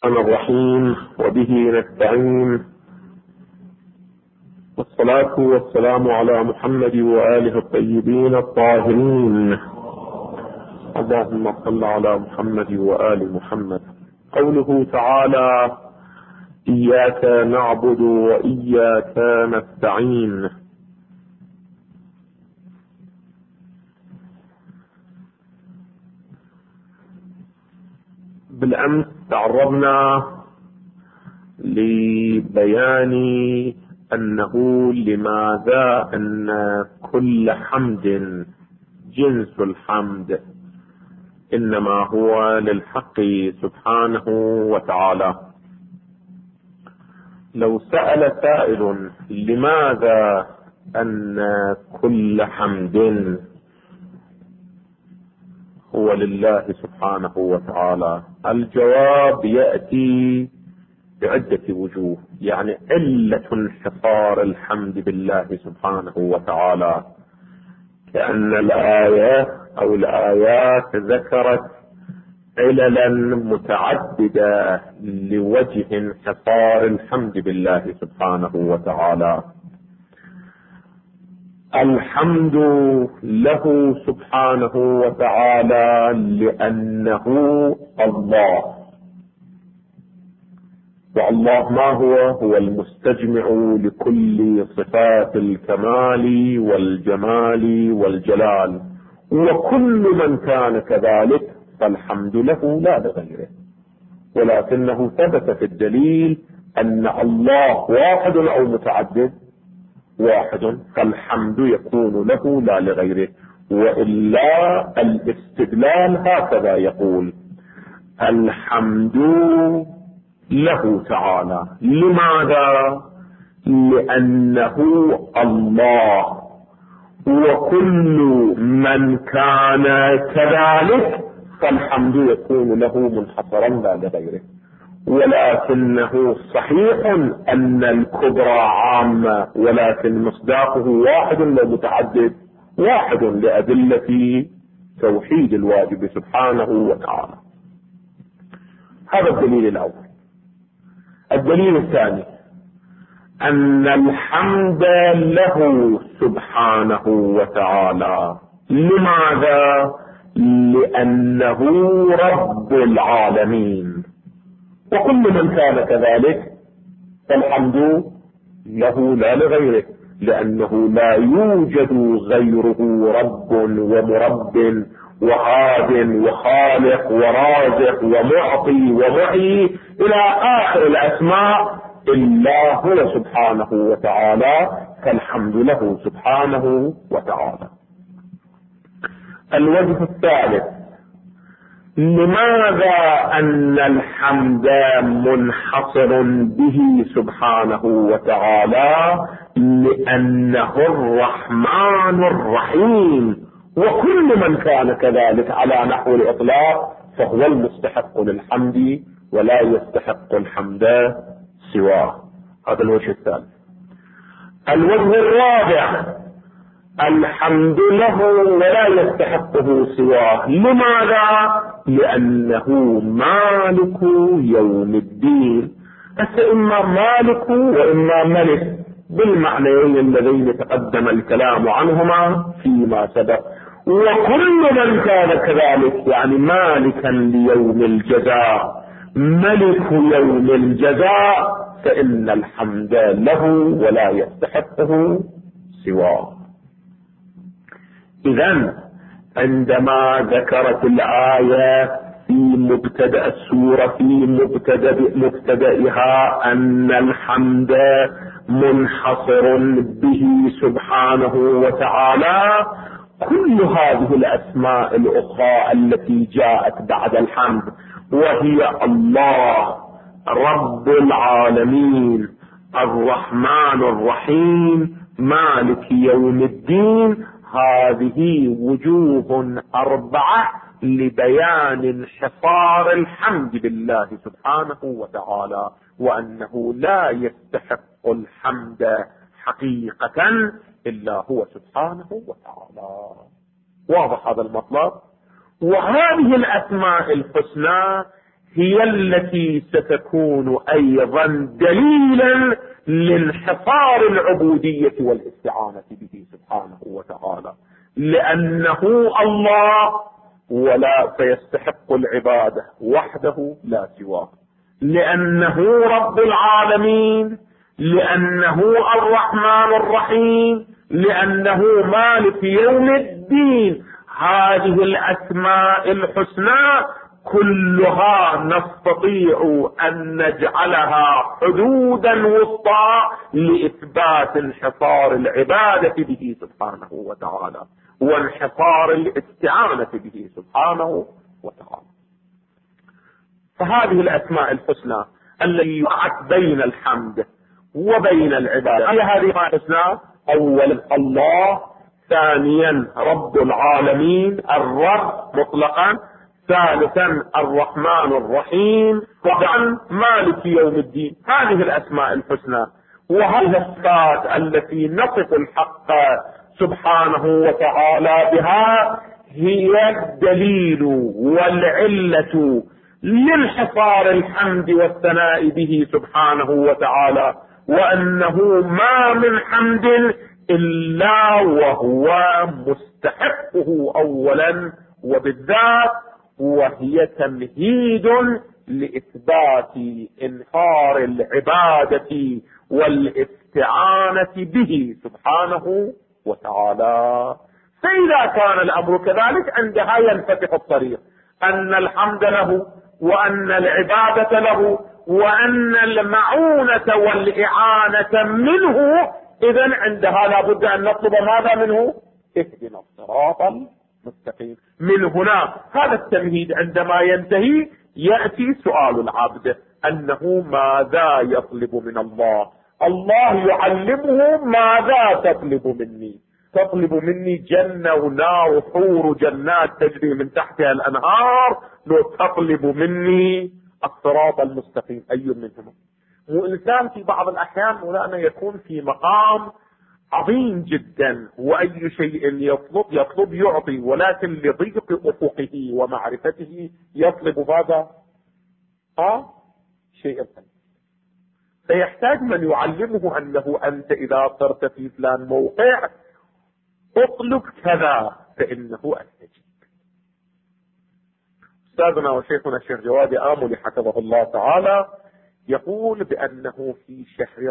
الرحيم وبه نستعين، والصلاة والسلام على محمد وآله الطيبين الطاهرين. اللهم صل على محمد وآل محمد. قوله تعالى: إياك نعبد وإياك نستعين. بالأمس تعرضنا لبيان أنه لماذا أن كل حمد جنس الحمد إنما هو للحق سبحانه وتعالى. لو سأل سائل لماذا أن كل حمد هو لله سبحانه وتعالى، الجواب يأتي بعدة وجوه. يعني علة انحصار الحمد بالله سبحانه وتعالى، كأن الآية أو الآيات ذكرت عللا متعددة لوجه انحصار الحمد بالله سبحانه وتعالى. الحمد له سبحانه وتعالى لأنه الله، والله ما هو المستجمع لكل صفات الكمال والجمال والجلال، وكل من كان كذلك فالحمد له لا لغيره. ولكنه ثبت في الدليل أن الله واحد أو متعدد، واحد، فالحمد يكون له لا لغيره. وإلا الاستدلال هكذا يقول: الحمد له تعالى. لماذا؟ لأنه الله، وكل من كان كذلك فالحمد يكون له منحصرا لا لغيره. ولكنه صحيح أن الكبرى عامة، ولكن مصداقه واحد لا متعدد، واحد لأدلة توحيد الواجب سبحانه وتعالى. هذا الدليل الأول. الدليل الثاني أن الحمد له سبحانه وتعالى. لماذا؟ لأنه رب العالمين، وكل من كان كذلك فالحمد له لا لغيره، لأنه لا يوجد غيره رب ومرب وهاد وخالق ورازق ومعطي ومحيي إلى آخر الأسماء إلا هو سبحانه وتعالى، فالحمد له سبحانه وتعالى. الوجه الثالث: لماذا أن الحمد منحصر به سبحانه وتعالى؟ لأنه الرحمن الرحيم، وكل من كان كذلك على نحو الإطلاق فهو المستحق للحمد، ولا يستحق الحمد سواه. هذا الوجه الثالث. الوجه الرابع: الحمد له ولا يستحقه سواه. لماذا؟ لأنه مالك يوم الدين. إما مالك وإما ملك، بالمعنيين اللذين تقدم الكلام عنهما فيما سبق. وكل من كان كذلك يعني مالكا ليوم الجزاء، ملك يوم الجزاء، فإن الحمد له ولا يستحقه سواه. إذن عندما ذكرت الآية في مبتدأ السورة في مبتدئها أن الحمد منحصر به سبحانه وتعالى، كل هذه الأسماء الأخرى التي جاءت بعد الحمد، وهي الله رب العالمين الرحمن الرحيم مالك يوم الدين، هذه وجوه أربعة لبيان انحصار الحمد بالله سبحانه وتعالى، وأنه لا يستحق الحمد حقيقة إلا هو سبحانه وتعالى. واضح هذا المطلب؟ وهذه الأسماء الحسنى هي التي ستكون أيضا دليلا لانحصار العبودية والاستعانة به سبحانه وتعالى، لأنه الله ولا فيستحق العبادة وحده لا سواه، لأنه رب العالمين، لأنه الرحمن الرحيم، لأنه مالك يوم الدين. هذه الأسماء الحسنى كلها نستطيع أن نجعلها حدودا وسطى لإثبات انحصار العبادة به سبحانه وتعالى وانحصار الاستعانة به سبحانه وتعالى. فهذه الأسماء الحسنى التي يقعد بين الحمد وبين العبادة، هي هذه الأسماء الحسنى: أولا الله، ثانيا رب العالمين الرب مطلقا، ثالثا الرحمن الرحيم، رابعا مالك يوم الدين. هذه الأسماء الحسنى وهذه الصفات التي نصف الحق سبحانه وتعالى بها هي الدليل والعلة لانحصار الحمد والثناء به سبحانه وتعالى، وأنه ما من حمد إلا وهو مستحقه أولا وبالذات، وهي تمهيد لإثبات انحصار العبادة والاستعانة به سبحانه وتعالى. فإذا كان الأمر كذلك عندها ينفتح الطريق أن الحمد له وأن العبادة له وأن المعونة والإعانة منه. إذن عندها لابد أن نطلب ماذا منه؟ اهدنا الصراط المستقيم. من هنا هذا التمهيد عندما ينتهي يأتي سؤال العبد أنه ماذا يطلب من الله. الله يعلمه ماذا تطلب مني. تطلب مني جنة ونار وحور جنات تجري من تحتها الأنهار، لو تطلب مني الصراط المستقيم أي منهما؟ وإنسان في بعض الأحيان مولانا يكون في مقام عظيم جدا وأي شيء يطلب يعطي، ولكن لضيق أفقه ومعرفته يطلب ماذا؟ شيء ثاني. فيحتاج من يعلمه أنه أنت إذا صرت في فلان موقع اطلب كذا فإنه أستجيب. أستاذنا وشيخنا الشيخ جواد آملي حفظه الله تعالى يقول بأنه في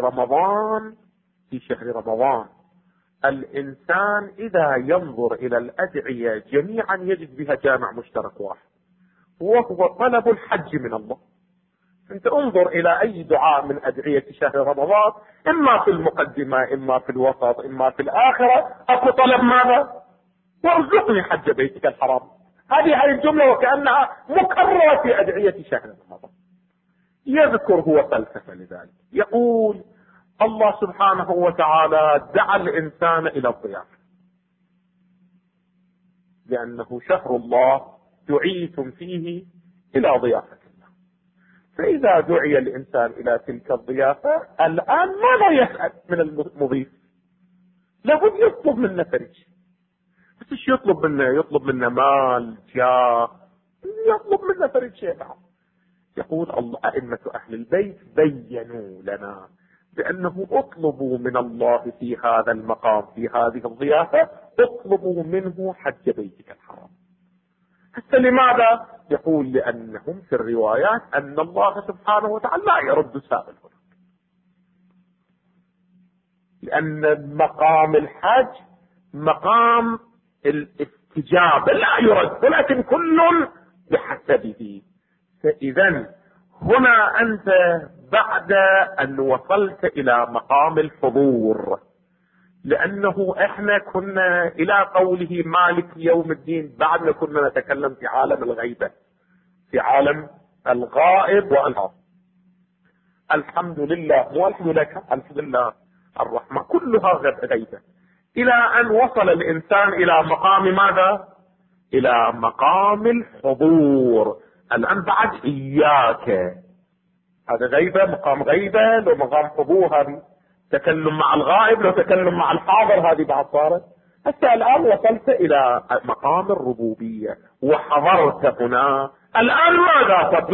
شهر رمضان الإنسان إذا ينظر إلى الأدعية جميعا يجد بها جامع مشترك واحد، وهو طلب الحج من الله. أنت انظر إلى أي دعاء من أدعية شهر رمضان، إما في المقدمة إما في الوسط إما في الآخرة أكو طلب ماذا؟ وارزقني حج بيتك الحرام. هذه الجملة وكأنها مكررة في أدعية شهر رمضان. يذكر هو فلسفة لذلك، يقول الله سبحانه وتعالى دعا الإنسان إلى الضيافة لأنه شهر الله دعيتم فيه إلى ضيافة الله. فإذا دعي الإنسان إلى تلك الضيافة الآن ماذا يسأل من المضيف؟ لابد يطلب منا فرج. بس ايش يطلب منا؟ يطلب منا مال، جاه، يطلب منا فرج شيء. يقول الله أئمة أهل البيت بينوا لنا بأنه اطلبوا من الله في هذا المقام في هذه الضيافة، اطلبوا منه حج بيتك الحرام. حتى لماذا؟ يقول لأنهم في الروايات أن الله سبحانه وتعالى لا يرد سائل هناك، لأن مقام الحج مقام الاستجابة لا يرد، ولكن كل بحسبه. فإذا هنا أنت بعد أن وصلت إلى مقام الحضور، لأنه إحنا كنا إلى قوله مالك يوم الدين بعد ما كنا نتكلم في عالم الغيبة، في عالم الغائب والحاضر. الحمد لله، مو الحمد لله، الحمد لله الرحمن، كلها غيبة، إلى أن وصل الإنسان إلى مقام ماذا؟ إلى مقام الحضور. الآن بعد إياك، هذا غيبة، مقام غيبة، لو مقام حضور هذه تكلم مع الغائب، لو تكلم مع الحاضر هذه بعد صارت. حتى الآن وصلت إلى مقام الربوبية وحضرت هنا. الآن ماذا تطلب؟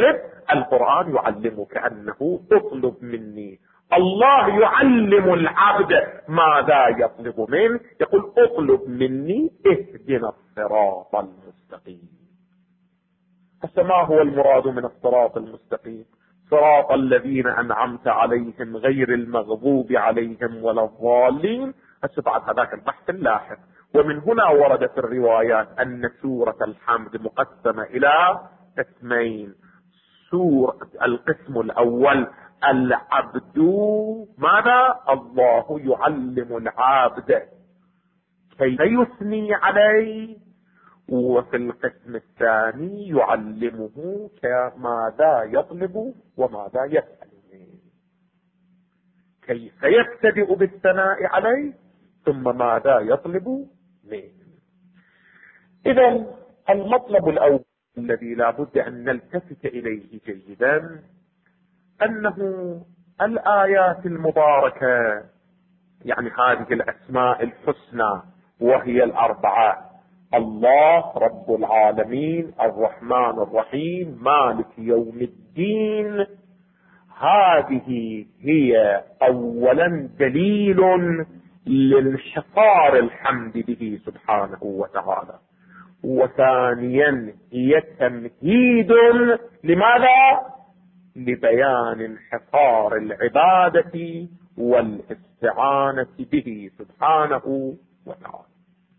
القرآن يعلمك أنه اطلب مني. الله يعلم العبد ماذا يطلب منه، يقول اطلب مني اهدنا الصراط المستقيم. فما هو المراد من الصراط المستقيم؟ صراط الذين أنعمت عليهم غير المغضوب عليهم ولا الضالين. بعد هذاك البحث اللاحق. ومن هنا وردت الروايات أن سورة الحمد مقسمة إلى قسمين. القسم الأول العبد، ماذا؟ الله يعلم العبد كيف يثني عليه. وفي القسم الثاني يعلمه ماذا يطلب وماذا يسأل منه، كيف يبتدئ بالثناء عليه ثم ماذا يطلب منه. إذا المطلب الأول الذي لا بد أن نلتفت إليه جيدا أنه الآيات المباركة، يعني هذه الأسماء الحسنى وهي الأربعة: الله رب العالمين، الرحمن الرحيم، مالك يوم الدين، هذه هي أولا دليل لانحصار الحمد به سبحانه وتعالى، وثانيا هي تمهيد لماذا؟ لبيان انحصار العبادة والاستعانة به سبحانه وتعالى.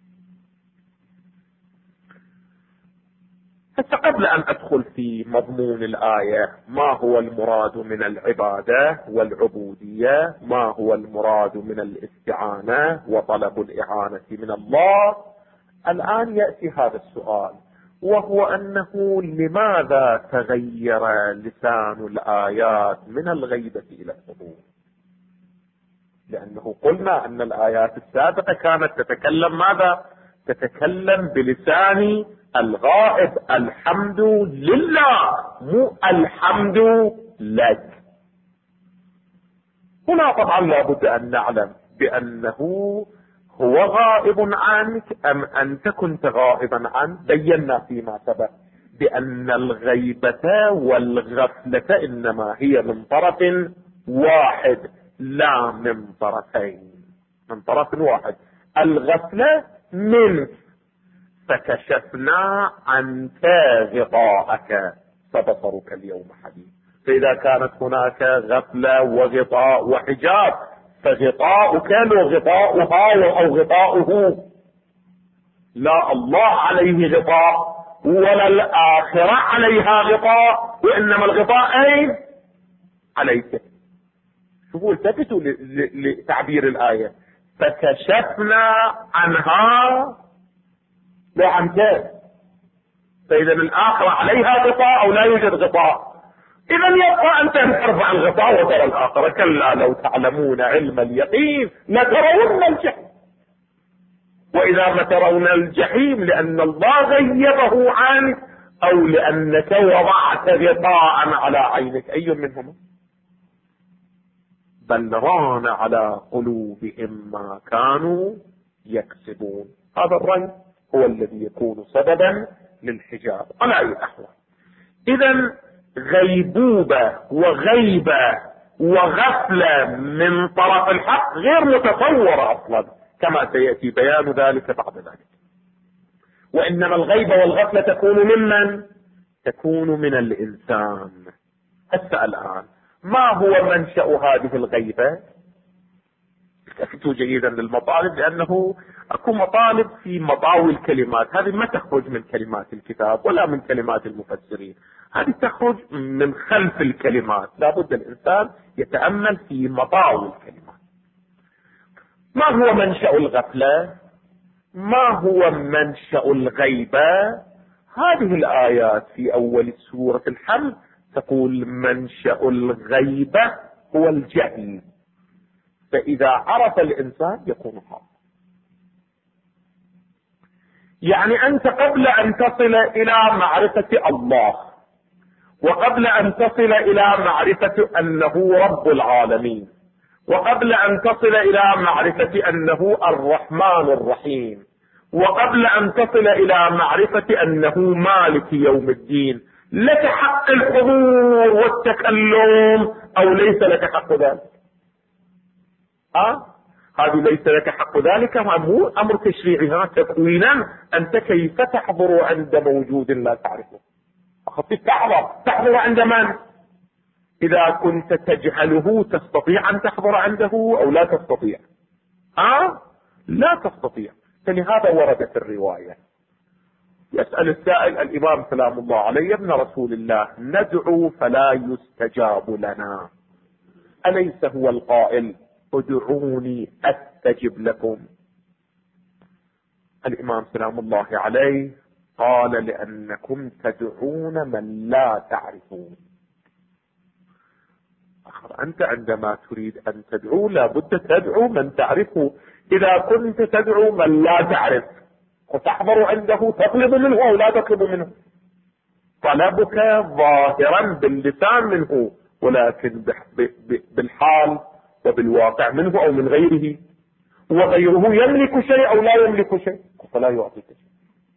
قبل أن أدخل في مضمون الآية، ما هو المراد من العبادة والعبودية، ما هو المراد من الاستعانة وطلب الإعانة من الله، الآن يأتي هذا السؤال، وهو أنه لماذا تغير لسان الآيات من الغيبة إلى الحضور؟ لأنه قلنا أن الآيات السابقة كانت تتكلم ماذا؟ تتكلم بلسان الغائب، الحمد لله، مو الحمد لك. هنا طبعا لابد أن نعلم بأنه هو غائب عنك أم أنت كنت غائبا عنه. بينا فيما سبق بأن الغيبة والغفلة إنما هي من طرف واحد لا من طرفين، من طرف واحد. الغفلة منك، فكشفنا عنك غطاءك فبصرك اليوم حديد. فإذا كانت هناك غفلة وغطاء وحجاب، فغطاؤك لو غطاؤها أو غطاؤه، لا الله عليه غطاء ولا الآخرة عليها غطاء، وإنما الغطاء أين؟ عليك. شوفوا التفتوا لتعبير الآية: فكشفنا عنها لا عنك. فإذا الآخرة عليها غطاء أو لا يوجد غطاء. إذا يبقى أنت ترفع الغطاء وترى الآخرة. كلا لو تعلمون علم اليقين لترون الجحيم. وإذا ما ترون الجحيم لأن الله غيبه عنك أو لأنك وضعت غطاء على عينك، أي منهما؟ بل ران على قلوبهم ما كانوا يكسبون. هذا الرن هو الذي يكون سببا للحجاب على أي أحوال. إذا غيبوبة وغيبة وغفلة من طرف الحق غير متصورة أصلا، كما سيأتي بيان ذلك بعد ذلك. وإنما الغيبة والغفلة تكون ممن؟ تكون من الإنسان. حتى الآن ما هو منشأ هذه الغيبة؟ التفتوا جيدا للمطالب، لأنه أكو مطالب في مطاوي الكلمات، هذه ما تخرج من كلمات الكتاب ولا من كلمات المفسرين، هذه تخرج من خلف الكلمات. لابد الإنسان يتأمل في مطاوي الكلمات. ما هو منشأ الغفلة؟ ما هو منشأ الغيبة؟ هذه الآيات في أول سورة الحمد تقول منشأ الغيبة هو الجهل، فإذا عرف الإنسان يكون حاضر. يعني أنت قبل أن تصل إلى معرفة الله، وقبل أن تصل إلى معرفة أنه رب العالمين، وقبل أن تصل إلى معرفة أنه الرحمن الرحيم، وقبل أن تصل إلى معرفة أنه مالك يوم الدين، لك حق الحضور والتكلم أو ليس لك حق ذلك؟ هذه ليس لك حق ذلك، مو أمر تشريعي، تكوينا. أنت كيف تحضر عند موجود لا تعرفه؟ أخذت تحضر عند من؟ إذا كنت تجهله تستطيع أن تحضر عنده أو لا تستطيع؟ لا تستطيع. فلهذا وردت الرواية. يسأل السائل الإمام سلام الله عليه: ابن رسول الله ندعو فلا يستجاب لنا، أليس هو القائل ادعوني أستجب لكم؟ الإمام سلام الله عليه قال: لأنكم تدعون من لا تعرفون. أنت عندما تريد أن تدعو لابد تدعو من تعرفه. إذا كنت تدعو من لا تعرف وتحضر عنده تطلب منه أو لا تطلب منه؟ طلبك ظاهرا باللسان منه، ولكن بالحال وبالواقع منه أو من غيره، وغيره يملك شيء أو لا يملك شيء فلا يعطيك شيء.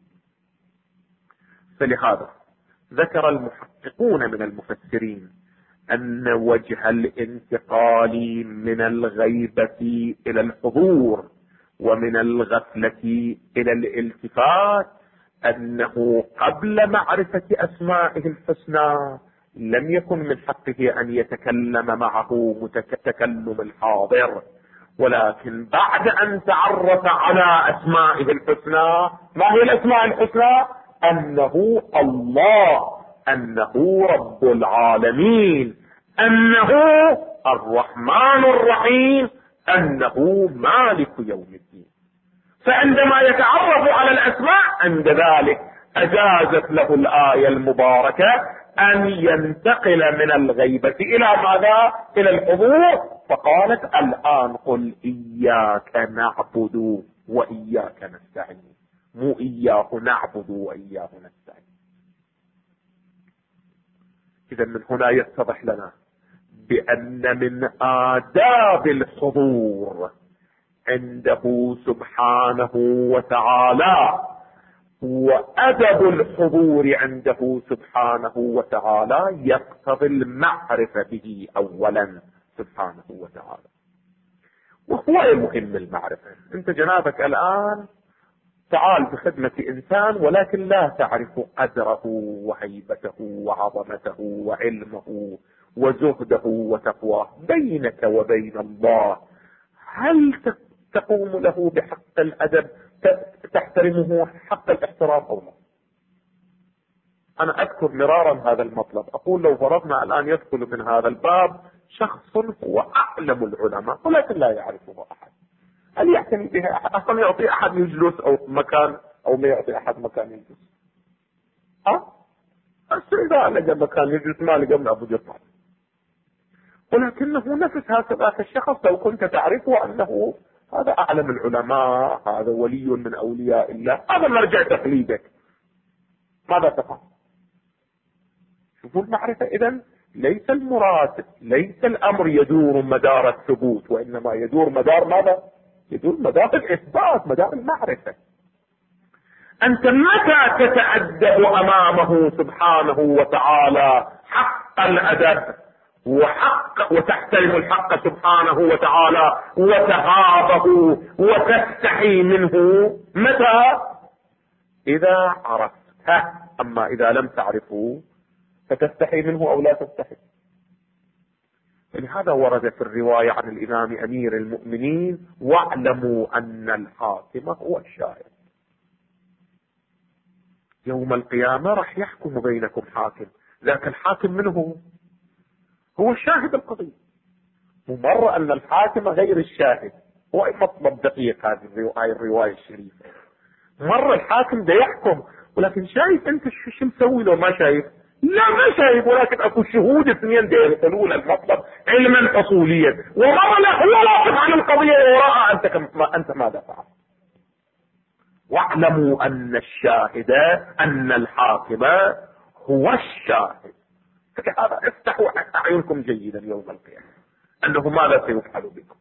فلهذا ذكر المحققون من المفسرين أن وجه الانتقال من الغيبة إلى الحضور ومن الغفلة إلى الالتفات أنه قبل معرفة أسمائه الحسنى لم يكن من حقه أن يتكلم معه تكلم الحاضر، ولكن بعد أن تعرف على أسمائه الحسنى. ما هي الأسماء الحسنى؟ أنه الله، أنه رب العالمين، أنه الرحمن الرحيم، أنه مالك يوم الدين. فعندما يتعرف على الأسماء عند ذلك أجازت له الآية المباركة أن ينتقل من الغيبة إلى ماذا؟ إلى الحضور. فقالت: الآن قل إياك نعبد وإياك نستعين، مو إياه نعبد وإياه نستعين. إذا من هنا يتضح لنا بأن من آداب الحضور عنده سبحانه وتعالى وأدب الحضور عنده سبحانه وتعالى يقتضي المعرفة به أولا سبحانه وتعالى. وهو المهم المعرفة. أنت جنابك الآن تعال بخدمة إنسان ولكن لا تعرف قدره وهيبته وعظمته وعلمه وزهده وتقواه. بينك وبين الله هل تقوم له بحق الأدب، تحترمه حق الاحترام أو لا؟ أنا أذكر مرارا هذا المطلب، أقول لو فرضنا الآن يدخل من هذا الباب شخص هو أعلم العلماء ولكن لا يعرفه أحد، هل يعتني به أحد؟ أصلا يعطي أحد يجلس أو مكان أو ما يعطي أحد مكان يجلس؟ إذا لقى مكان يجلس ما لقى من أبو جطر، ولكنه نفس هكذا الشخص لو كنت تعرفه أنه هذا أعلم العلماء، هذا ولي من أولياء الله، هذا مرجع تقليدك، ماذا تفعل؟ شوفوا المعرفة. إذن ليس المراد، ليس الأمر يدور مدار الثبوت، وإنما يدور مدار ماذا؟ يدور مدار الإثبات، مدار المعرفة. أنت متى تتأدب أمامه سبحانه وتعالى حق الأدب وتحترم الحق سبحانه وتعالى وتهابه وتستحي منه؟ متى؟ إذا عرفته. أما إذا لم تعرفه فتستحي منه أو لا تستحي. لهذا ورد في الرواية عن الإمام أمير المؤمنين: واعلموا أن الحاكم هو الشاهد. يوم القيامة راح يحكم بينكم حاكم، لكن الحاكم منه هو الشاهد القضية. ومر أن الحاكم غير الشاهد، هو مطلب دقيق هذه الرواية الشريفة. مر الحاكم ده يحكم ولكن شايف أنت شو مسوي له؟ ما شايف؟ لا ما شايف، ولكن أكو شهود اثنين ده يقولون المطلب علما أصوليا، ومر له هو واقف عن القضية وراء أنت ماذا فعل؟ واعلموا أن الشاهد، أن الحاكم هو الشاهد. فلهذا افتحوا أعينكم جيدا يوم القيامة أنه ماذا سيفعل بكم.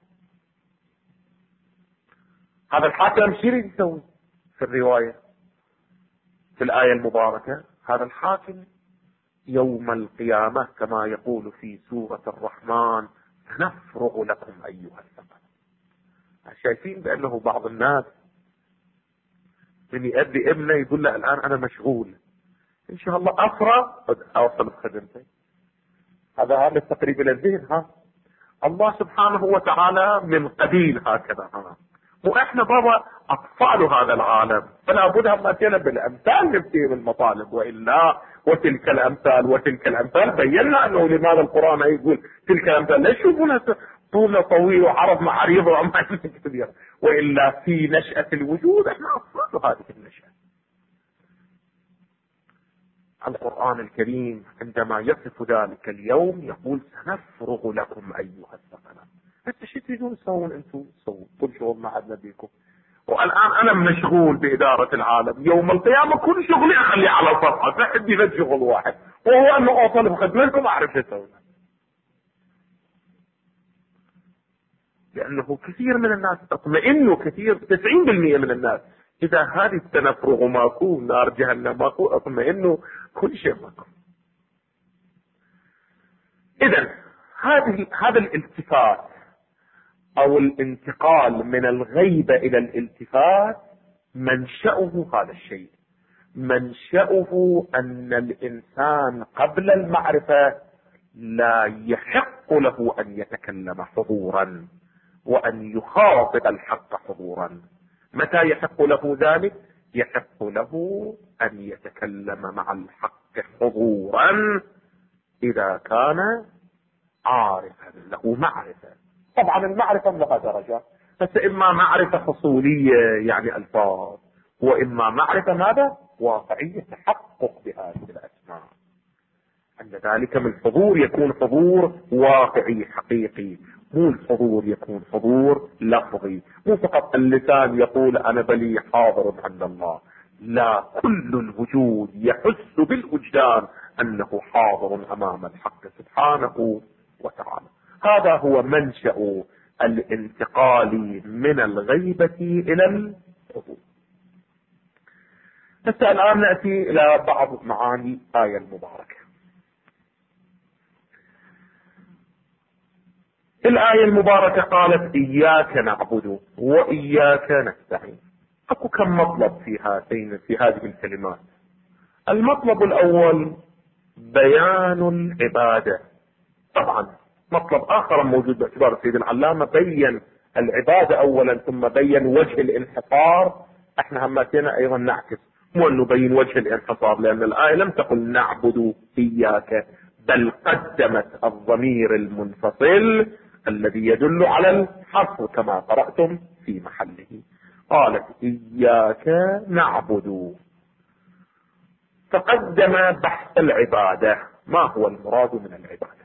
هذا الحاكم شو يريد يسوي في الرواية في الآية المباركة؟ هذا الحاكم يوم القيامة كما يقول في سورة الرحمن سنفرغ لكم أيها الثقلين. شايفين بأنه بعض الناس من يؤدي ابنه يقول له الآن أنا مشغول، إن شاء الله أفرغ أوصل بخدمتي. هذا التقريب إلى الذهن. الله سبحانه وتعالى من قبيل هكذا. وإحنا بابا أطفال هذا العالم، فلا بد أن نأتينا بالأمثال نبتدي بالمطالب، وإلا وتلك الأمثال بينا أنه لماذا القرآن يقول تلك الأمثال. ليش يقولها طول طويل وعرض مع عريض وعمال كبير، وإلا في نشأة الوجود إحنا أطفال هذه النشأة. القرآن الكريم عندما يصف ذلك اليوم يقول سنفرغ لكم أيها الثقلين. انت شو تريدون تسوون؟ انتم تسوون كل شغل ما عندنا بيكم، والآن أنا مشغول بإدارة العالم. يوم القيامة كل شغلي أخليه على الصفحة، ما عندي غير شغل واحد، وهو أنه أوصل بخدمتكم أعرف شو أسوي. لأنه كثير من الناس تطمئن، كثير 90% من الناس إذا هذه التنفرغ ماكو، نار جهنم ماكو، اطمئنوا كل شيء ماكو. إذن هذا الالتفات أو الانتقال من الغيبة إلى الالتفات منشأه هذا الشيء، منشأه أن الإنسان قبل المعرفة لا يحق له أن يتكلم حضورا وأن يخاطب الحق حضورا. متى يحق له ذلك؟ يحق له أن يتكلم مع الحق حضورا إذا كان عارفا له معرفة. طبعا المعرفة لها درجات، بس إما معرفة حصولية يعني ألفاظ، وإما معرفة ماذا؟ واقعية، تحقق بهذه الأسماء. عند ذلك من الحضور يكون حضور واقعي حقيقي، مو الحضور يكون حضور لفظي، مو فقط اللسان يقول أنا بلي حاضر عند الله، لا، كل الوجود يحس بالوجدان أنه حاضر أمام الحق سبحانه وتعالى. هذا هو منشأ الانتقال من الغيبة إلى الحضور. بس الآن نأتي إلى بعض معاني الآية المباركة. الآية المباركة قالت إياك نعبد وإياك نستعين. أكو كم مطلب في هذه الكلمات. المطلب الأول بيان العبادة. طبعا مطلب آخر موجود باعتبار سيد العلامة بين العبادة أولا ثم بين وجه الانحصار. احنا همتنا أيضا نعكس، مو أن نبين وجه الانحصار، لأن الآية لم تقل نعبد إياك، بل قدمت الضمير المنفصل الذي يدل على الحصر كما قرأتم في محله. قالت إياك نعبد، فقدم بحث العبادة، ما هو المراد من العبادة،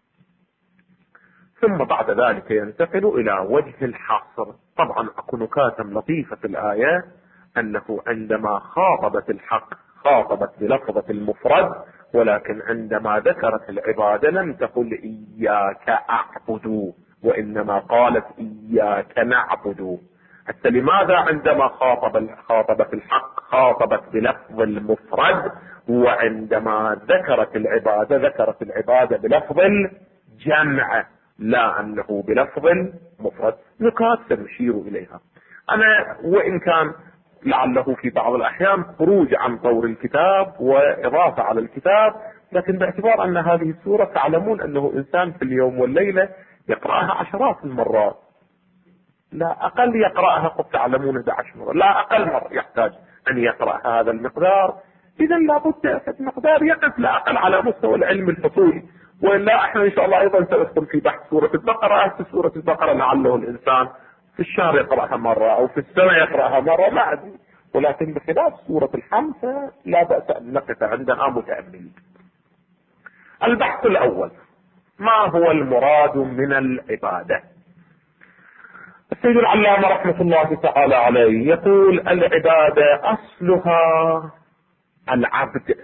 ثم بعد ذلك ينتقل إلى وجه الحصر. طبعا أكو نكات لطيفة في الآية، أنه عندما خاطبت الحق خاطبت بلفظة المفرد، ولكن عندما ذكرت العبادة لم تقل إياك أعبد، وإنما قالت إياك نعبد. حتى لماذا عندما خاطبت الحق خاطبت بلفظ المفرد، وعندما ذكرت العبادة بلفظ الجمع، لا أنه بلفظ مفرد؟ نكات سنشير إليها. أنا وإن كان لعله في بعض الأحيان خروج عن طور الكتاب وإضافة على الكتاب، لكن باعتبار أن هذه السورة تعلمون أنه إنسان في اليوم والليلة يقرأها عشرات المرات، لا أقل يقرأها، قد تعلمون 11 مرة، لا أقل مرة يحتاج أن يقرأها هذا المقدار. إذا لابد المقدار يقف لا أقل على مستوى العلم الفصولي، وإلا احنا إن شاء الله أيضا سندخل في بحث سورة البقرة. في سورة البقرة لعله الإنسان في الشهر يقرأها مرة أو في السنة يقرأها مرة، ما أدري، ولكن بخلاف سورة الحمسة لا بأس أن نقف عندها متأملين. البحث الأول، ما هو المراد من العبادة؟ السيد العلامة رحمة الله تعالى عليه يقول العبادة أصلها العبد،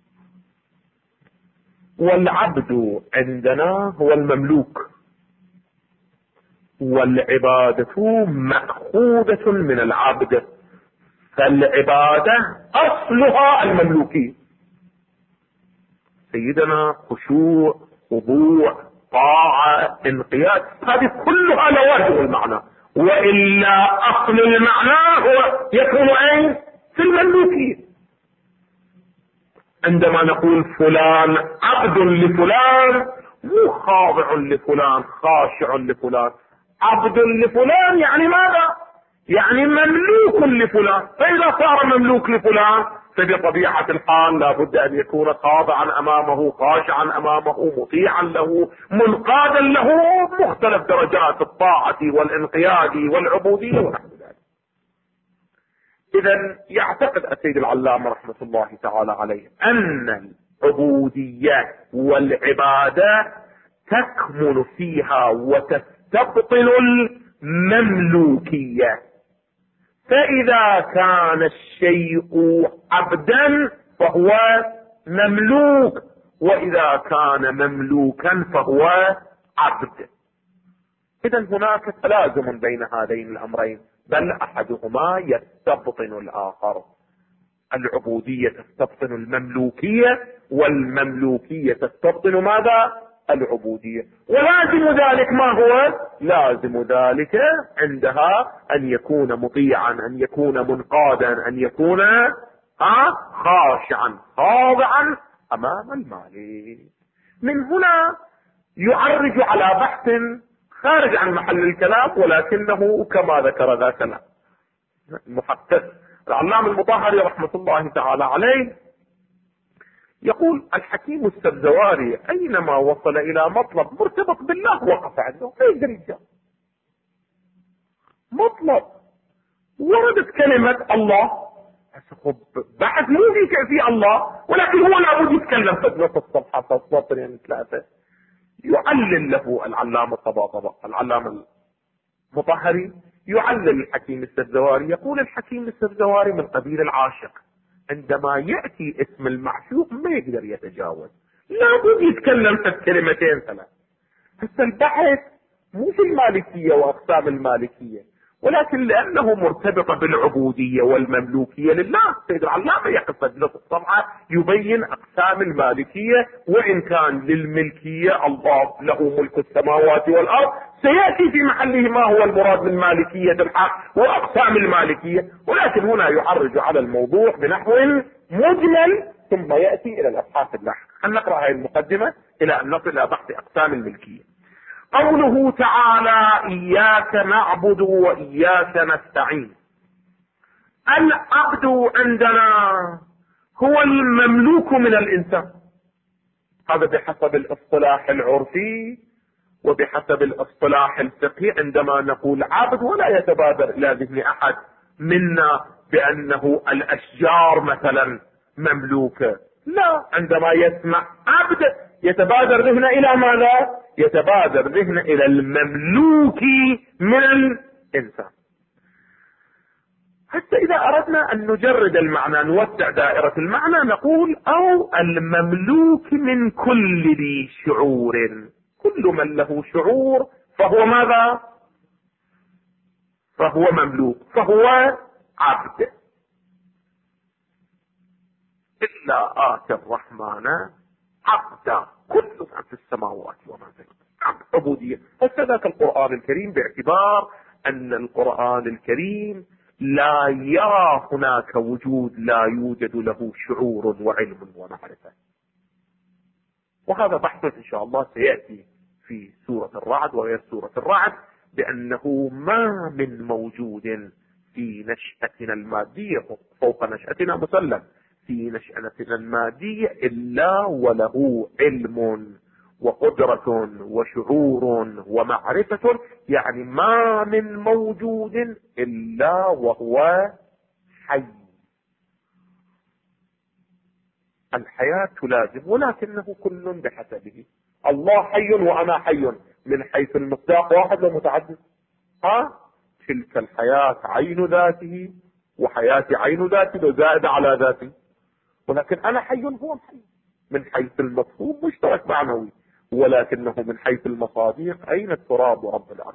والعبد عندنا هو المملوك، والعبادة مأخوذة من العبد، فالعبادة أصلها المملوكية. سيدنا خشوع، خضوع، طاعة، انقياد، هذه كلها لوازم المعنى، وإلا أصل المعنى هو يكون أين؟ في المملوكية. عندما نقول فلان عبد لفلان، مو خاضع لفلان خاشع لفلان، عبد لفلان يعني ماذا؟ يعني مملوك لفلان. فإذا صار مملوك لفلان فبطبيعة الحال لابد أن يكون خاضعا أمامه، خاشعا أمامه، مطيعا له، منقادا له، مختلف درجات الطاعة والانقياد والعبودية ونحو ذلك. إذا يعتقد السيد العلامة رحمة الله تعالى عليه أن العبودية والعبادة تكمن فيها وتستبطن المملوكية. فإذا كان الشيء عبدا فهو مملوك، وإذا كان مملوكا فهو عبد. إذا هناك تلازم بين هذين الأمرين، بل أحدهما يستبطن الآخر. العبودية تستبطن المملوكية، والمملوكية تستبطن ماذا؟ العبودية. ولازم ذلك ما هو؟ لازم ذلك عندها أن يكون مطيعا، أن يكون منقادا، أن يكون خاشعا خاضعا أمام المالك. من هنا يعرج على بحث خارج عن محل الكلام، ولكنه كما ذكر ذاك المحدث العلامة المطهري رحمة الله تعالى عليه، يقول الحكيم السبزواري أينما وصل إلى مطلب مرتبط بالله وقف عنده، لا يقدر يتجاوز. مطلب وردت كلمة الله، بحث مو في الله، ولكن هو لابد يتكلم في نص الصفحة سطرين ثلاثة. يعلل له العلامة العلامة المطهري يعلل الحكيم السبزواري، يقول الحكيم السبزواري من قبيل العاشق، عندما يأتي اسم المعشوق ما يقدر يتجاوز، لابد يتكلم في كلمتين ثلاث. هسه البحث مو في المالكية وأقسام المالكية، ولكن لأنه مرتبط بالعبودية والمملوكية لله، سيد العلامة يقف بنص الصفحة يبين أقسام المالكية، وإن كان للملكية الله له ملك السماوات والأرض، سيأتي في محله ما هو المراد من مالكية الحق وأقسام المالكية، ولكن هنا يعرج على الموضوع بنحو مجمل ثم يأتي إلى الأبحاث اللاحقة. خلينا نقرأ هذه المقدمة إلى أن نصل إلى بحث أقسام الملكية. قوله تعالى إياك نعبد وإياك نستعين. العبد عندنا هو المملوك من الإنسان، هذا بحسب الاصطلاح العرفي وبحسب الاصطلاح الفقهي. عندما نقول عبد ولا يتبادر إلى ذهن أحد منا بأنه الأشجار مثلا مملوكة، لا، عندما يسمع عبد يتبادر ذهن إلى ماذا؟ يتبادر ذهن إلى المملوك من الإنسان. حتى إذا أردنا أن نجرد المعنى، نوسع دائرة المعنى، نقول أو المملوك من كل ذي شعور، كل من له شعور فهو ماذا؟ فهو مملوك، فهو عبد. إلا آتى الرحمن عبدا، كل من في السماوات وما في الأرض، عبودية. فكذلك القرآن الكريم، باعتبار أن القرآن الكريم لا يرى هناك وجود لا يوجد له شعور وعلم ومعرفة. وهذا بحث إن شاء الله سيأتي في سورة الرعد وغير سورة الرعد، بأنه ما من موجود في نشأتنا المادية فوق نشأتنا مسلم، في نشأتنا المادية إلا وله علم وقدرة وشعور ومعرفة، يعني ما من موجود إلا وهو حي. الحياة تلازم، ولكنه كل بحسبه. الله حي وأنا حي، من حيث المصداق واحد ومتعدد. تلك الحياة عين ذاته، وحياتي عين ذاته وزائد على ذاته، ولكن أنا حي هو حي. من حيث المفهوم مشترك معنوي، ولكنه من حيث المصادق أين التراب ورب الأرض؟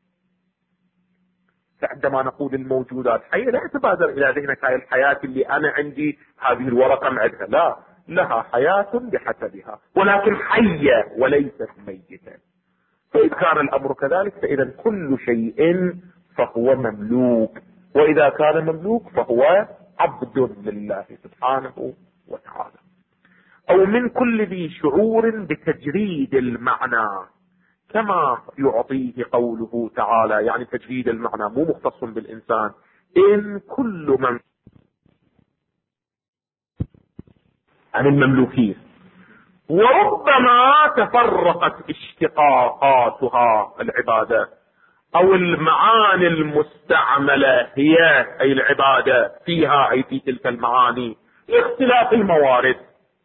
فعندما نقول الموجودات حية لا يتبادر إلى ذهنك هاي الحياة اللي أنا عندي هذه الورقة معدها، لا، لها حياة بحسبها، ولكن حية وليست ميتة. فإذا كان الأمر كذلك فإذا كل شيء فهو مملوك، وإذا كان مملوك فهو عبد لله سبحانه وتعالى. أو من كل ذي شعور بتجريد المعنى كما يعطيه قوله تعالى، يعني تجريد المعنى مو مختص بالإنسان، إن كل من عن المملوكية. وربما تفرقت اشتقاقاتها العبادة أو المعاني المستعملة هي أي العبادة فيها أي في تلك المعاني لاختلاف الموارد.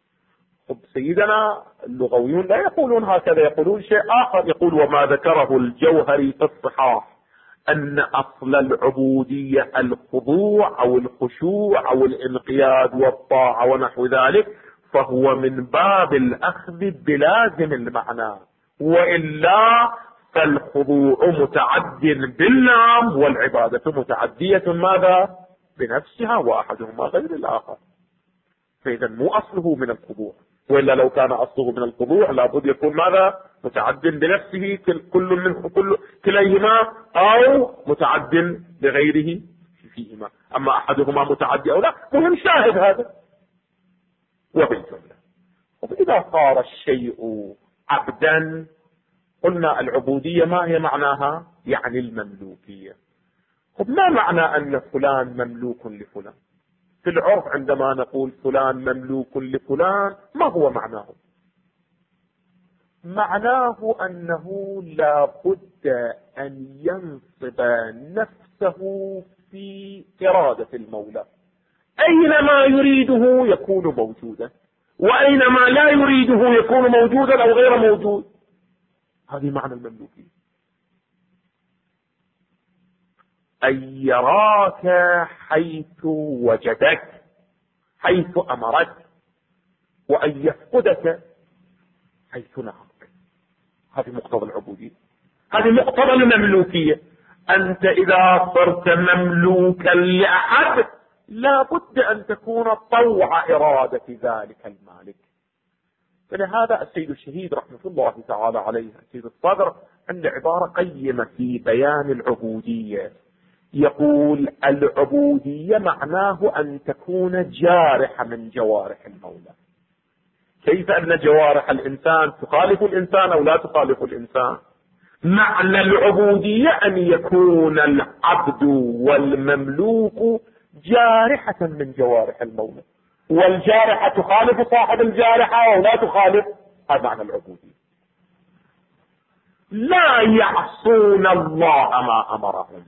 سيدنا اللغويون لا يقولون هكذا، يقولون شيء آخر، يقول وما ذكره الجوهري في الصحاح أن أصل العبودية الخضوع أو الخشوع أو الانقياد والطاعة ونحو ذلك، فهو من باب الأخذ بلازم المعنى، وإلا فالخضوع متعد باللام والعبادة متعدية ماذا؟ بنفسها، وأحدهما غير الآخر. فإذا مو أصله من الخضوع، وإلا لو كان أصله من الخضوع لابد يكون ماذا؟ متعد بنفسه كل كليهما، أو متعد بغيره فيهما. أما أحدهما متعدي أو لا، مهم شاهد هذا. وبالجملة وإذا صار الشيء عبدا قلنا العبودية ما هي معناها؟ يعني المملوكية. ما معنى أن فلان مملوك لفلان؟ في العرف عندما نقول فلان مملوك لفلان ما هو معناه؟ معناه أنه لا بد أن ينصب نفسه في إرادة المولى، أينما يريده يكون موجودا، وأينما لا يريده يكون موجودا أو غير موجود. هذه معنى المملوكية. أن يراك حيث وجدك، حيث أمرك، وأن يفقدك حيث نهاك. هذه مقتضى العبودية، هذه مقتضى المملوكية. أنت إذا صرت مملوكا لأحد لا بد أن تكون طوع إرادة ذلك المالك. فلهذا السيد الشهيد رحمة الله تعالى عليه السيد الصدر عنده عبارة قيمة في بيان العبودية، يقول العبودية معناه أن تكون جارحة من جوارح المولى. كيف أن جوارح الإنسان تخالف الإنسان أو لا تخالف الإنسان؟ معنى العبودية أن يكون العبد والمملوك جارحة من جوارح المولى، والجارحة تخالف صاحب الجارحة أو لا تخالف. هذا معنى العبودية. لا يعصون الله ما أمرهم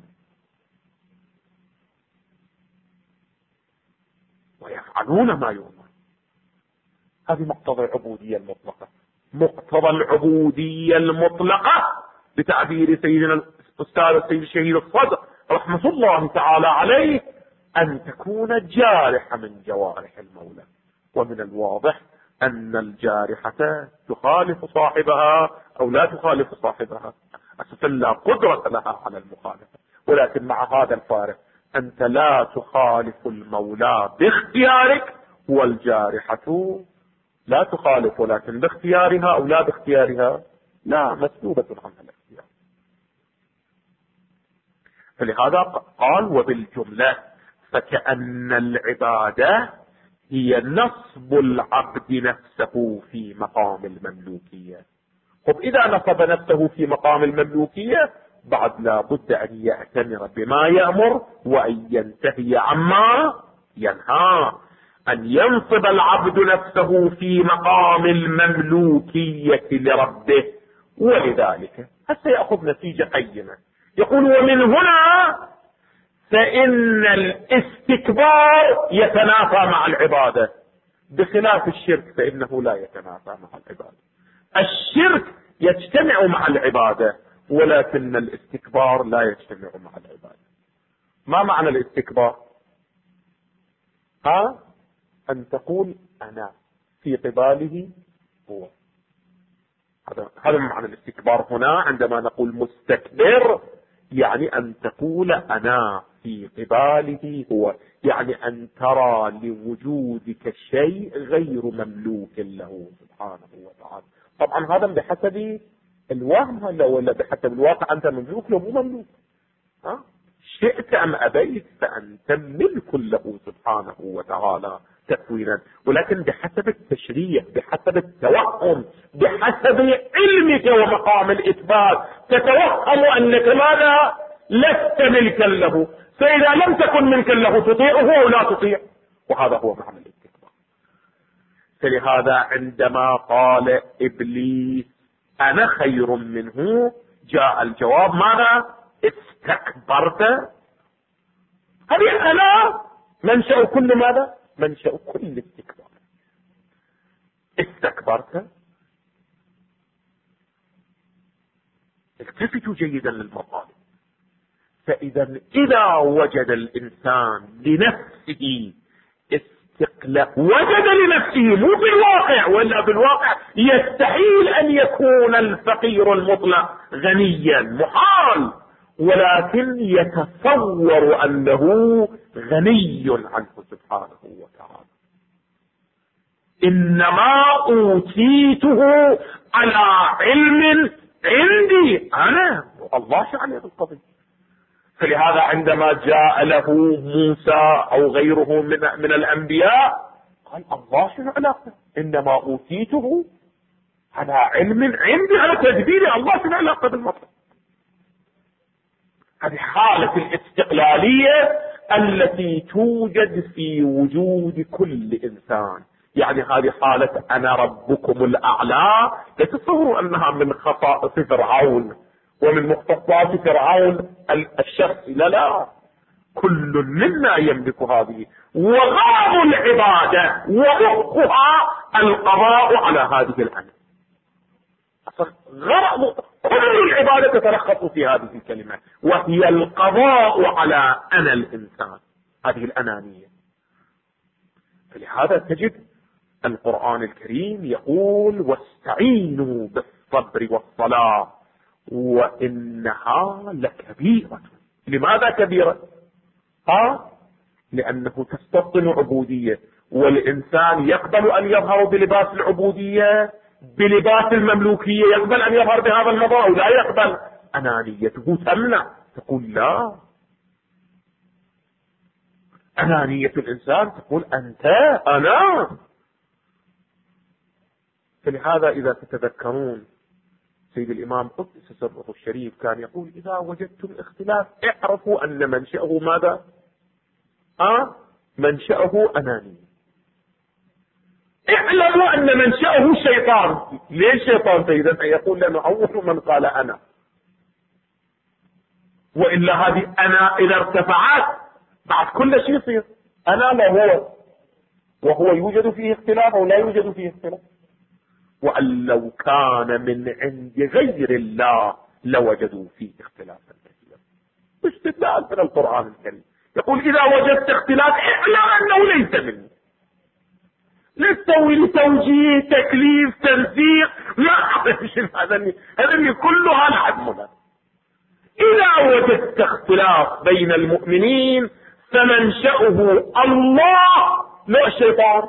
ويفعلون ما يؤمر. هذه مقتضى العبودية المطلقة. مقتضى العبودية المطلقة بتعبير سيدنا الأستاذ السيد الشهيد الصدر رحمة الله تعالى عليه أن تكون جارحة من جوارح المولى. ومن الواضح أن الجارحة تخالف صاحبها أو لا تخالف صاحبها، أساسا لا قدرة لها على المخالفة. ولكن مع هذا الفارق، أنت لا تخالف المولى باختيارك، والجارحة لا تخالف ولكن باختيارها أو لا باختيارها لا، مسلوبة عنها الاختيار. فلهذا قال وبالجملة فكأن العبادة هي نصب العبد نفسه في مقام المملوكية. إذا نصب نفسه في مقام المملوكية بعد لا بد أن يأتمر بما يأمر وأن ينتهي عما ينهى، أن ينصب العبد نفسه في مقام المملوكية لربه. ولذلك سيأخذ نتيجة قيمة، يقول ومن هنا فإن الاستكبار يتنافى مع العبادة، بخلاف الشرك فإنه لا يتنافى مع العبادة. الشرك يجتمع مع العبادة، ولكن الاستكبار لا يجتمع مع العبادة. ما معنى الاستكبار؟ أن تقول أنا في قباله هو. هذا معنى الاستكبار هنا. عندما نقول مستكبر يعني أن تقول أنا في قباله هو، يعني أن ترى لوجودك شيء غير مملوك له سبحانه وتعالى. طبعا هذا بحسب الوهم ولا بحسب الواقع؟ أنت مملوك له مو مملوك، شئت أم أبيت فأنت ملك له سبحانه وتعالى تكوينا، ولكن بحسب التشريع، بحسب التوهم، بحسب علمك ومقام الإثبات تتوهم أنك ماذا؟ لست ملكا له. فإذا لم تكن ملكا له تطيعه أو لا تطيع، وهذا هو معنى الاستكبار. فلهذا عندما قال إبليس أنا خير منه، جاء الجواب ماذا؟ استكبرت. هذه أنا منشأ كل ماذا؟ منشأ كل استكبار. استكبرت. التفتوا جيدا للمطالب. فإذا إذا وجد الإنسان لنفسه استقلال، وجد لنفسه مو بالواقع، ولا بالواقع يستحيل أن يكون الفقير المطلق غنيا، محال، ولكن يتصور أنه غني عنه سبحانه وتعالى. إنما أوتيته على علم عندي أنا، الله شعني بالقضية. فلهذا عندما جاء له موسى أو غيره من الأنبياء قال الله شنو علاقة؟ إنما أوتيته على علم عندي، على تدبيري، الله شنو علاقة بالمطلب؟ هذه حالة الاستقلالية التي توجد في وجود كل إنسان. يعني هذه حالة أنا ربكم الأعلى، تتصوروا أنها من خصائص فرعون ومن مختصات فرعون الشخصي، لا، كل منا يملك هذه. وغرض العبادة ومخها القضاء على هذه الأنا. غرض كل العبادة تتلخص في هذه الكلمة، وهي القضاء على أنا الإنسان، هذه الأنانية. فلهذا تجد القرآن الكريم يقول واستعينوا بالصبر والصلاة وإنها لكبيرة. لماذا كبيرة؟ لأنه تستبطن عبودية، والإنسان يقبل أن يظهر بلباس العبودية، بلباس المملوكية، يقبل أن يظهر بهذا المظهر ولا يقبل. أنانيته تمنع، تقول لا. أنانية الإنسان تقول أنت أنا. فلهذا إذا تتذكرون سيد الإمام قدس سره الشريف كان يقول إذا وجدتم اختلاف اعرفوا أن منشأه ماذا؟ منشأه أنانية. اعلموا أن منشأه شيطان. ليش شيطان سيدا؟ يقول لنا أول من قال أنا، وإلا هذه أنا إذا ارتفعت بعد كل شيء يصير أنا لا هو، وهو يوجد فيه اختلاف أو لا يوجد فيه اختلاف. وأن لو كان من عند غير الله لوجدوا فيه اختلافا كثيرا. استدلال من القرآن الكريم يقول إذا وجدت اختلاف اعلم أنه ليس مني. لتسوي لتوجيه تكليف تنسيق، لا، هذا كلها العدمنا. إذا وجدت اختلاف بين المؤمنين فمنشأه الله لا الشيطان.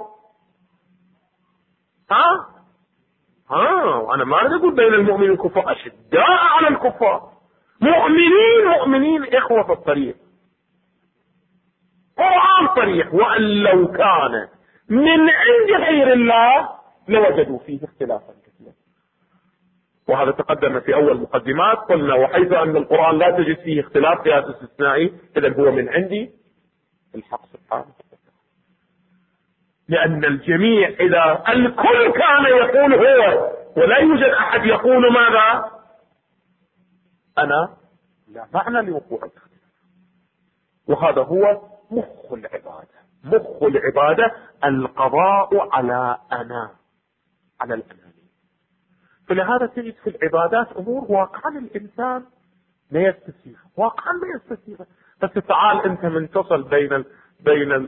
أنا ما أريد أقول بين المؤمنين والكفار، أشداء على الكفار، مؤمنين إخوة في الطريق، قرآن صريح. وأن لو كان من عند غير الله لوجدوا فيه اختلافا كثيرا. وهذا تقدم في أول مقدمات، قلنا وحيث أن القرآن لا تجد فيه اختلاف قياس استثنائي، إذن هو من عندي الحق سبحانه. لأن الجميع إذا الكل كان يقول هو ولا يوجد أحد يقول ماذا؟ أنا، لا معنى لوقوع الاختلاف. وهذا هو مخ العبادة القضاء على أنا، على الأنانية. فلهذا تجد في العبادات أمور واقعا الإنسان لا يستسيغ، واقعا لا يستسيغ. بس تعال أنت منتصل بين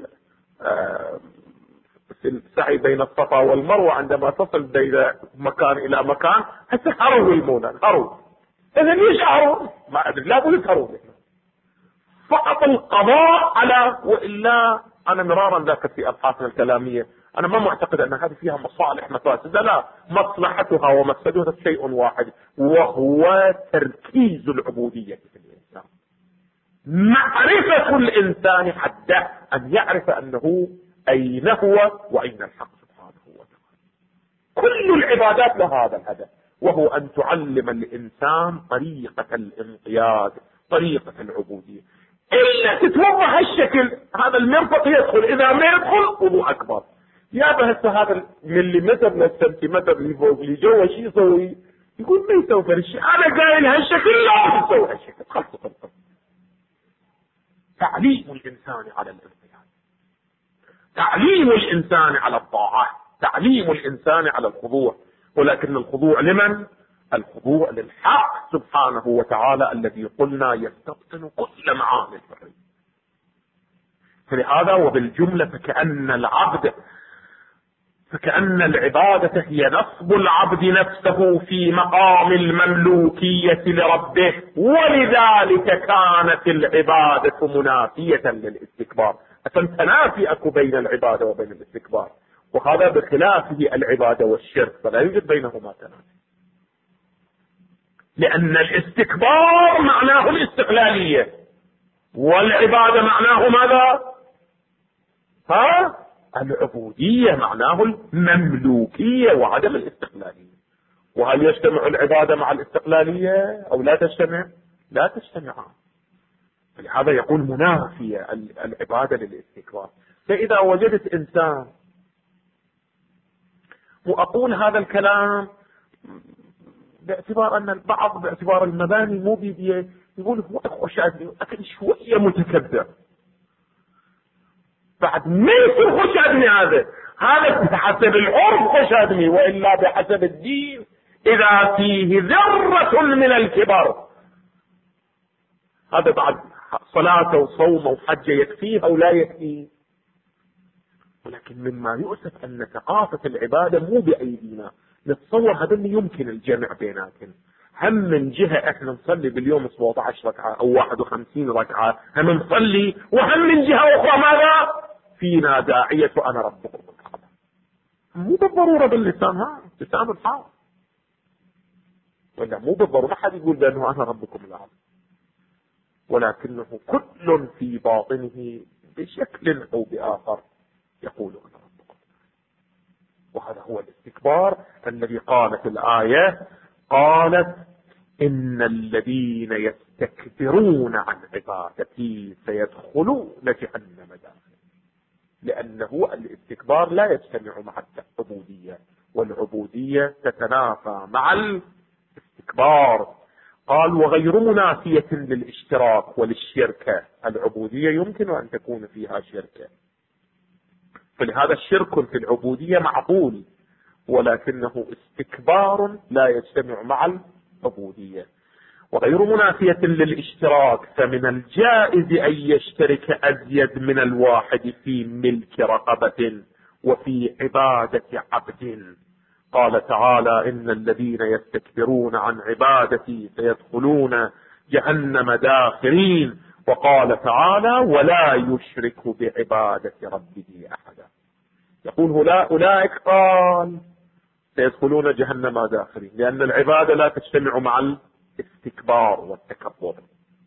السعي بين الصفا والمروة، عندما تصل بين مكان إلى مكان هسه هروا المولا هروا. إذا ليش هروا؟ ما أدري، لا بد هروا. فقط القضاء على، وإلا أنا مرارا ذاكرت في أبحاثنا الكلامية، أنا ما معتقد أن هذه فيها مصالح مفاسد، لا، مصلحتها ومفسدها شيء واحد، وهو تركيز العبودية في الإنسان، معرفة الإنسان حده، أن يعرف أنه أين هو وأين الحق سبحانه وتعالى. كل العبادات لها هذا الهدف، وهو أن تعلم الإنسان طريقة الانقياد، طريقة العبودية. إلا تتوضح هالشكل، هذا المرفق يدخل، إذا ما يدخل وضوء أكبر. يا بهسه هذا المليمتر للسنتيمتر اللي فوق اللي جوا شو يسوي؟ يقول ما يسوي هالشيء، أنا قايل هالشكل لا تسوي هالشكل، خلص. تعليم الإنسان على الانقياد، تعليم الإنسان على الطاعة، تعليم الإنسان على الخضوع، ولكن الخضوع لمن؟ الخضوع للحق سبحانه وتعالى الذي قلنا يستبطن كل معاني الحرية. فلهذا وبالجملة فكأن العبادة هي نصب العبد نفسه في مقام المملوكية لربه، ولذلك كانت العبادة منافية للاستكبار. أصلا تنافي أكو بين العبادة وبين الاستكبار، وهذا بخلافه العبادة والشرك، فلا يوجد بينهما تنافي، لأن الاستكبار معناه الاستقلالية، والعبادة معناه ماذا؟ العبودية معناه المملوكية وعدم الاستقلالية. وهل يجتمع العبادة مع الاستقلالية أو لا تجتمع؟ لا تجتمعان. فلهذا يقول منافية العبادة للاستكبار. فإذا وجدت إنسان، وأقول هذا الكلام باعتبار أن البعض باعتبار المباني مو بيديه يقول هو أكل شوية متكبر، بعد ما يصير خوش أدمي، هذا بحسب العرف خوش أدمي، وإلا بحسب الدين إذا فيه ذرة من الكبر، هذا بعد صلاة وصوم وحج يكفيه أو لا يكفيه. ولكن مما يؤسف أن ثقافة العبادة مو بأيدينا، نتصور هذا اللي يمكن الجمع بيناتنا، هم من جهة احنا نصلي باليوم 17 ركعة او 51 ركعة هم نصلي، وهم من جهة اخرى ماذا؟ فينا داعية انا ربكم الأعلى. مو بالضرورة باللسان، لسان الحال، ولا مو بالضرورة ما حد يقول بأنه انا ربكم الأعلى، ولكنه كل في باطنه بشكل او بآخر يقول انا ربكم. وهذا هو الاستكبار الذي قالت الآية، قالت إن الذين يستكبرون عن عبادتي سيدخلون جهنم داخل. لأنه الاستكبار لا يجتمع مع العبودية، والعبودية تتنافى مع الاستكبار. قال وغير منافية للاشتراك وللشركة، العبودية يمكن أن تكون فيها شركة، فلهذا الشرك في العبودية معقول، ولكنه استكبار لا يجتمع مع العبودية. وغير منافية للاشتراك، فمن الجائز أن يشترك أزيد من الواحد في ملك رقبة وفي عبادة عبد. قال تعالى إن الذين يستكبرون عن عبادتي سيدخلون جهنم داخرين. وقال تعالى ولا يشرك بعبادة ربه أحدا. يقول أولئك قال سيدخلون جهنم داخرين، لأن العبادة لا تجتمع مع الاستكبار والتكبر،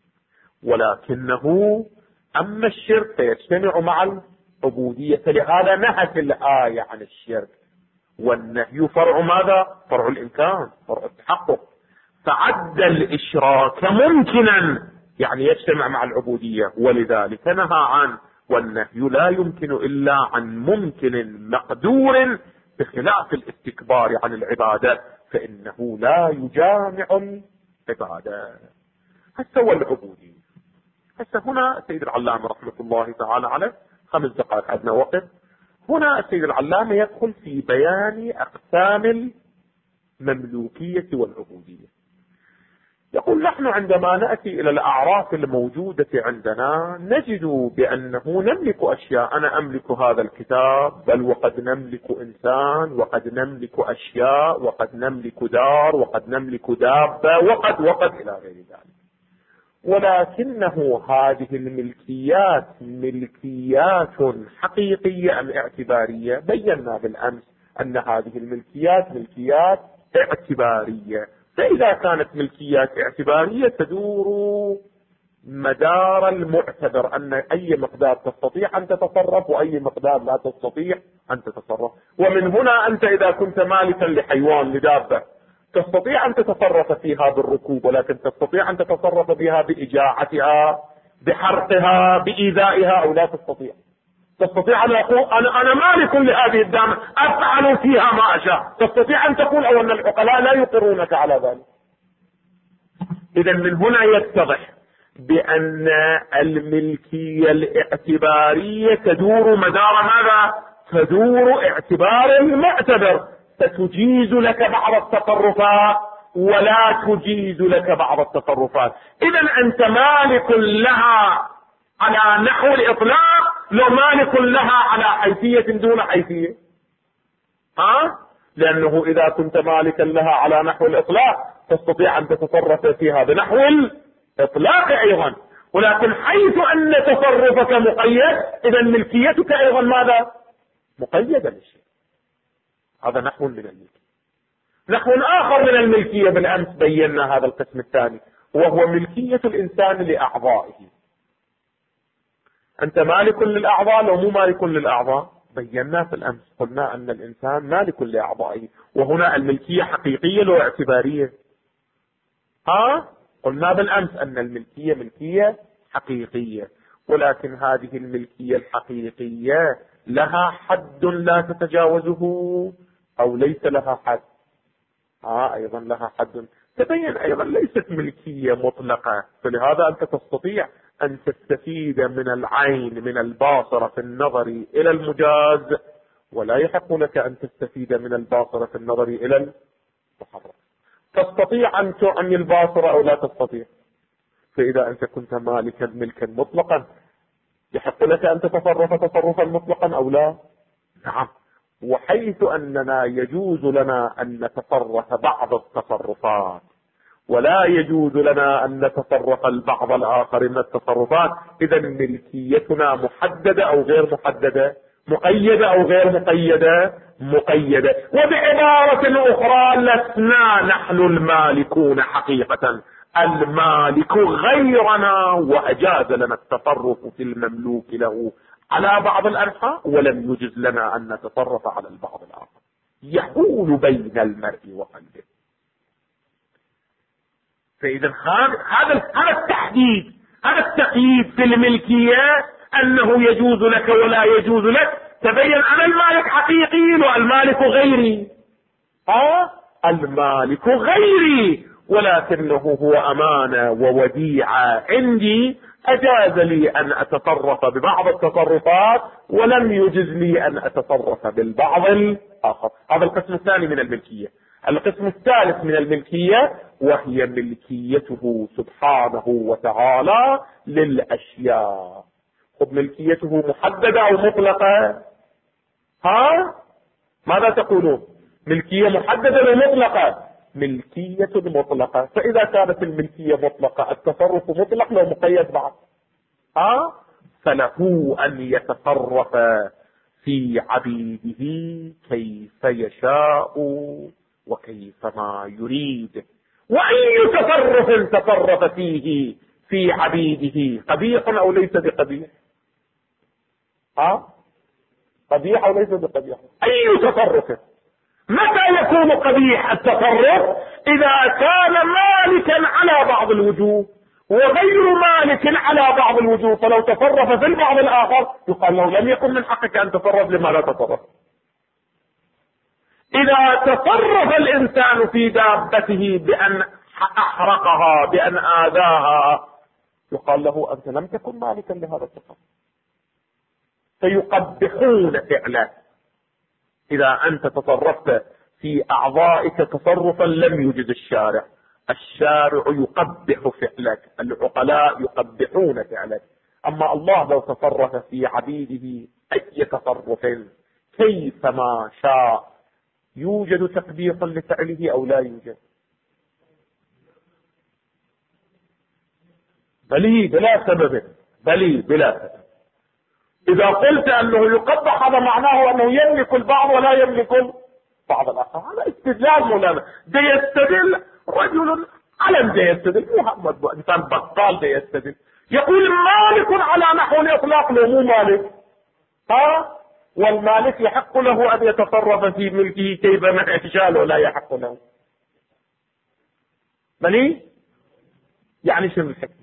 ولكنه أما الشرك فيجتمع مع العبودية. فلهذا نهت الآية عن الشرك، والنهي فرع ماذا؟ فرع الإمكان، فرع التحقق. فعد الإشراك ممكنا يعني يجتمع مع العبودية، ولذلك نهى عنه. والنهي لا يمكن إلا عن ممكن مقدور، بخلاف الاستكبار عن العبادة فإنه لا يجامع العبادة. هسه والعبودية، هسه هنا السيد العلامة رحمة الله تعالى عليه 5 دقائق عندنا وقت. هنا السيد العلامة يدخل في بيان أقسام المملوكية والعبودية. يقول نحن عندما نأتي إلى الأعراف الموجودة عندنا نجد بأنه نملك أشياء. أنا أملك هذا الكتاب، بل وقد نملك إنسان، وقد نملك أشياء، وقد نملك دار، وقد نملك دابة، وقد إلى غير ذلك. ولكنه هذه الملكيات ملكيات حقيقية أم اعتبارية؟ بينا بالأمس أن هذه الملكيات ملكيات اعتبارية. فإذا كانت ملكيات اعتبارية تدور مدار المعتبر، أن أي مقدار تستطيع أن تتصرف وأي مقدار لا تستطيع أن تتصرف. ومن هنا أنت إذا كنت مالكا لحيوان لدابة تستطيع أن تتصرف فيها بالركوب، ولكن تستطيع أن تتصرف بها بإجاعتها، بحرقها، بإيذائها، أو لا تستطيع؟ تستطيع أن يقول أنا مالك لهذه الدابة أفعل فيها ما أشاء، تستطيع أن تقول، أو أن العقلاء لا يقرونك على ذلك. إذا من هنا يتضح بأن الملكية الاعتبارية تدور مدار ماذا؟ تدور اعتبار المعتبر، فتجيز لك بعض التصرفات ولا تجيز لك بعض التصرفات. إذا أنت مالك لها على نحو الإطلاق، لو مالك لها على حيثية دون حيثية. لأنه إذا كنت مالكا لها على نحو الإطلاق تستطيع أن تتصرف فيها بنحو الإطلاق أيضا، ولكن حيث أن تصرفك مقيد إذا ملكيتك أيضا ماذا؟ مقيدة للشيء. هذا نحو من الملكية. نحو آخر من الملكية بالأمس بينا هذا القسم الثاني، وهو ملكية الإنسان لأعضائه. أنت مالك للأعضاء لو مو مالك للأعضاء؟ بينا في الأمس قلنا أن الإنسان مالك لأعضائه، وهنا الملكية حقيقية لو اعتبارية؟ قلنا بالأمس أن الملكية ملكية حقيقية، ولكن هذه الملكية الحقيقية لها حد لا تتجاوزه أو ليس لها حد؟ أيضا لها حد. تبين أيضا ليست ملكية مطلقة، فلهذا أنت تستطيع أن تستفيد من العين من الباصرة في النظر إلى المجاز، ولا يحق لك أن تستفيد من الباصرة في النظر إلى المحرم. تستطيع أن تعمي الباصرة أو لا تستطيع؟ فإذا أنت كنت مالكا ملكا مطلقا يحق لك أن تتصرف تصرفا مطلقا أو لا؟ نعم. وحيث أننا يجوز لنا أن نتصرف بعض التصرفات ولا يجوز لنا أن نتصرف البعض الآخر من التصرفات، إذا ملكيتنا محددة أو غير محددة؟ مقيدة أو غير مقيدة؟ مقيدة. وبعبارة أخرى لسنا نحن المالكون حقيقة، المالك غيرنا، وأجاز لنا التصرف في المملوك له على بعض الأنحاء ولم يجز لنا أن نتصرف على البعض الآخر، يحول بين المرء وقلبه. فإذا هذا التحديد، هذا التقييد في الملكية أنه يجوز لك ولا يجوز لك، تبين أنا المالك حقيقي والمالك غيري. المالك غيري، ولكنه هو أمانة ووديعة عندي، أجاز لي أن أتصرف ببعض التصرفات ولم يجز لي أن أتصرف بالبعض الآخر. هذا القسم الثاني من الملكية. القسم الثالث من الملكية وهي ملكيته سبحانه وتعالى للأشياء. خب ملكيته محددة أو مطلقة؟ ماذا تقولون؟ ملكية محددة أو مطلقة؟ ملكية مطلقة. فإذا كانت الملكية مطلقة التصرف مطلق لو مقيد بعض، فله أن يتصرف في عبيده كيف يشاء وكيفما يريد. وأي تصرف تصرف فيه في عبيده قبيح أو ليس بقبيح؟ قبيح أو ليس بقبيح؟ أي تصرف. متى يكون قبيح التصرف؟ إذا كان مالكا على بعض الوجوه وغير مالك على بعض الوجوه، فلو تصرف في البعض الآخر يقال له لم يكن من حقك أن تصرف، لما لا تصرف. إذا تصرف الإنسان في دابته بأن أحرقها بأن آذاها يقال له أنت لم تكن مالكا لهذا التصرف، فيقبحون فعله. إذا أنت تصرفت في أعضائك تصرفا لم يجز الشارع يقبح فعلك، العقلاء يقبحون فعلك. أما الله لو تصرف في عبيده أي تصرف كيفما شاء يوجد تقبيح لفعله أو لا يوجد؟ بلي بلا سبب، بلي بلا سبب. إذا قلت أنه يقبح هذا معناه أنه يملك البعض ولا يملك بعض الآخر. هذا استدلال مولانا. دي يستدل رجل علم، دي يستدل محمد إنسان بطال، دي يستدل يقول مالك على نحو الإطلاق، لو مو مالك. والمالك يحق له أن يتصرف في ملكه كيفما يشاء ولا يحق له. بلي يعني شنو الحكمة؟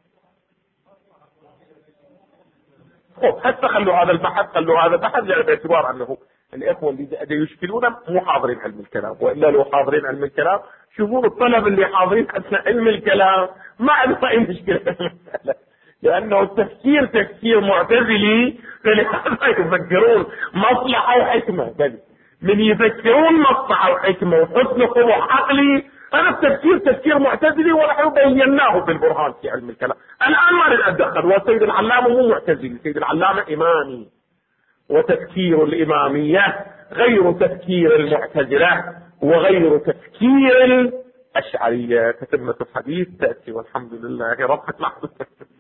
حتى خلوا هذا البحث، خلوا هذا البحث باعتبار انه الاخوه اللي يشكلون مو حاضرين علم الكلام، والا لو حاضرين علم الكلام شوفوا الطلب اللي حاضرين اثناء علم الكلام ما عندنا اي مشكله لانه التفكير تفكير معتزلي، فلهذا يفكرون مصلحه وحكمه. من يفكرون مصلحه وحكمه وحسن قبح عقلي، هذا التفكير تفكير معتزلي ونحن بيناه في البرهان في علم الكلام. الان ما نريد اتدخل، والسيد العلامه مو معتزلي، السيد العلامه امامي، وتفكير الاماميه غير تفكير المعتزله وغير تفكير الاشعريه. تتمه الحديث تاتي والحمد لله رب العالمين.